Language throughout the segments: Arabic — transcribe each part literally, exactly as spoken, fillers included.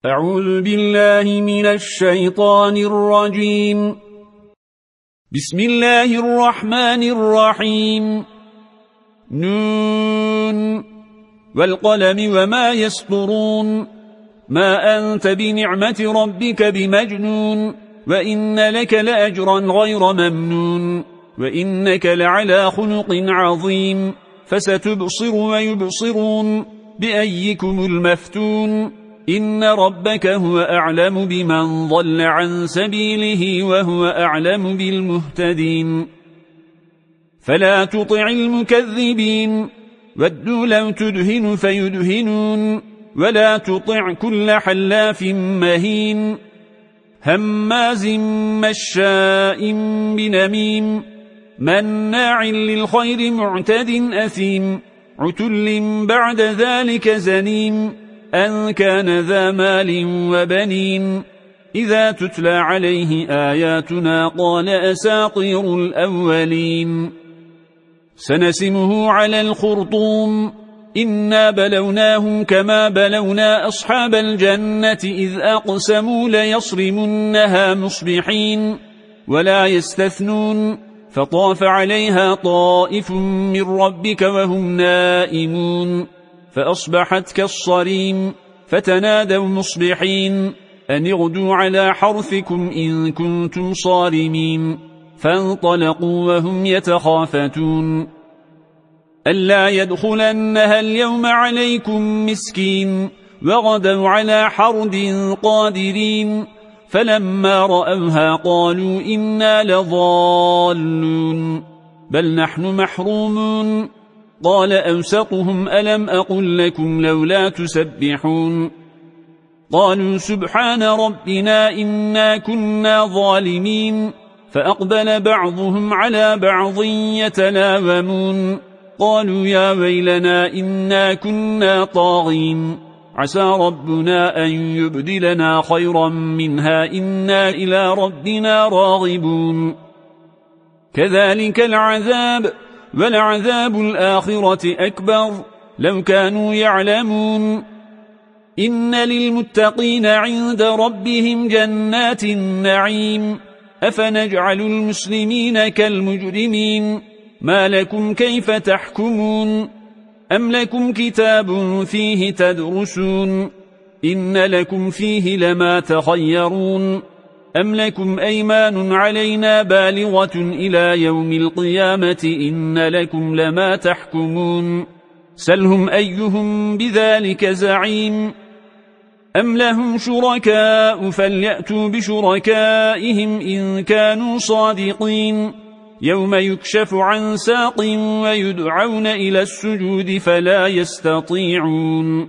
أعوذ بالله من الشيطان الرجيم. بسم الله الرحمن الرحيم. نون والقلم وما يسطرون. ما أنت بنعمة ربك بمجنون، وإن لك لأجرا غير ممنون، وإنك لعلى خلق عظيم. فستبصر ويبصرون بأيكم المفتون. إن ربك هو أعلم بمن ضل عن سبيله وهو أعلم بالمهتدين. فلا تطع المكذبين، ودوا لو تدهن فيدهنون. ولا تطع كل حلاف مهين، هماز مشاء بنميم، مناع للخير معتد أثيم، عتل بعد ذلك زنيم، أن كان ذا مال وبنين. إذا تتلى عليه آياتنا قال أساطير الأولين. سنسمه على الخرطوم. إنا بلوناهم كما بلونا أصحاب الجنة إذ أقسموا ليصرمنها مصبحين ولا يستثنون. فطاف عليها طائف من ربك وهم نائمون، فأصبحت كالصريم. فتنادوا مصبحين أن اغدوا على حرثكم إن كنتم صارمين. فانطلقوا وهم يتخافتون ألا يدخلنها اليوم عليكم مسكين، وغدوا على حرد قادرين. فلما رأوها قالوا إنا لضالون بل نحن محرومون. قال أوسطهم ألم أقل لكم لولا تسبحون. قالوا سبحان ربنا إنا كنا ظالمين. فأقبل بعضهم على بعض يتلاومون قالوا يا ويلنا إنا كنا طاغين، عسى ربنا أن يبدلنا خيرا منها إنا إلى ربنا راغبون. كذلك العذاب، ولعذاب الآخرة أكبر لو كانوا يعلمون. إن للمتقين عند ربهم جنات النعيم. أفنجعل المسلمين كالمجرمين؟ ما لكم كيف تحكمون؟ أم لكم كتاب فيه تدرسون؟ إن لكم فيه لما تخيرون. أم لكم أيمان علينا بالغة إلى يوم القيامة إن لكم لما تحكمون. سلهم أيهم بذلك زعيم. أم لهم شركاء فليأتوا بشركائهم إن كانوا صادقين. يوم يكشف عن ساق ويدعون إلى السجود فلا يستطيعون.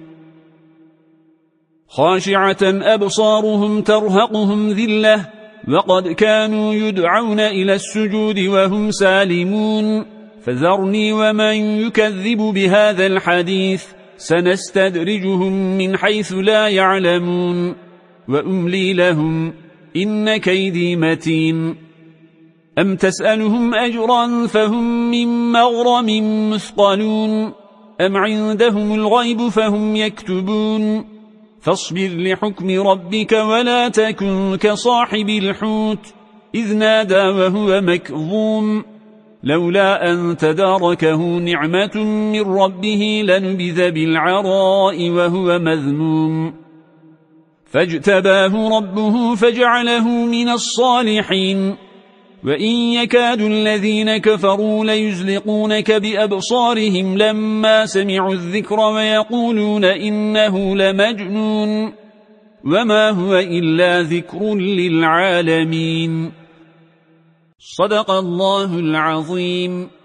خاشعة أبصارهم ترهقهم ذلة، وقد كانوا يدعون إلى السجود وهم سالمون. فذرني ومن يكذب بهذا الحديث سنستدرجهم من حيث لا يعلمون، وأملي لهم إن كيدي متين. أم تسألهم أجرا فهم من مغرم مثقلون، أم عندهم الغيب فهم يكتبون. فاصبر لحكم ربك ولا تكن كصاحب الحوت إذ نادى وهو مكظوم، لولا أن تداركه نعمة من ربه لنبذ بالعراء وهو مذموم. فاجتباه ربه فجعله من الصالحين. وإن يكاد الذين كفروا ليزلقونك بأبصارهم لما سمعوا الذكر ويقولون إنه لمجنون وما هو إلا ذكر للعالمين. صدق الله العظيم.